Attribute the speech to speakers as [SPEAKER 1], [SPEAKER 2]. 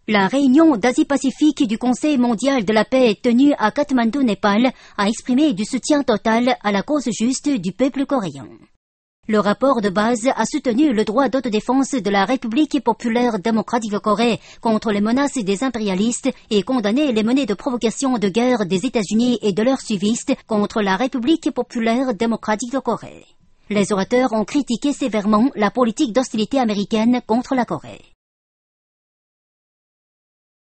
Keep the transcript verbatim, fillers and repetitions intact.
[SPEAKER 1] La réunion d'Asie-Pacifique du Conseil mondial de la paix tenue à Katmandou, Népal, a exprimé du soutien total à la cause juste du peuple coréen. Le rapport de base a soutenu le droit d'autodéfense de la République populaire démocratique de Corée contre les menaces des impérialistes et condamné les menées de provocation de guerre des États-Unis et de leurs suivistes contre la République populaire démocratique de Corée. Les orateurs ont critiqué sévèrement la politique d'hostilité américaine contre la Corée.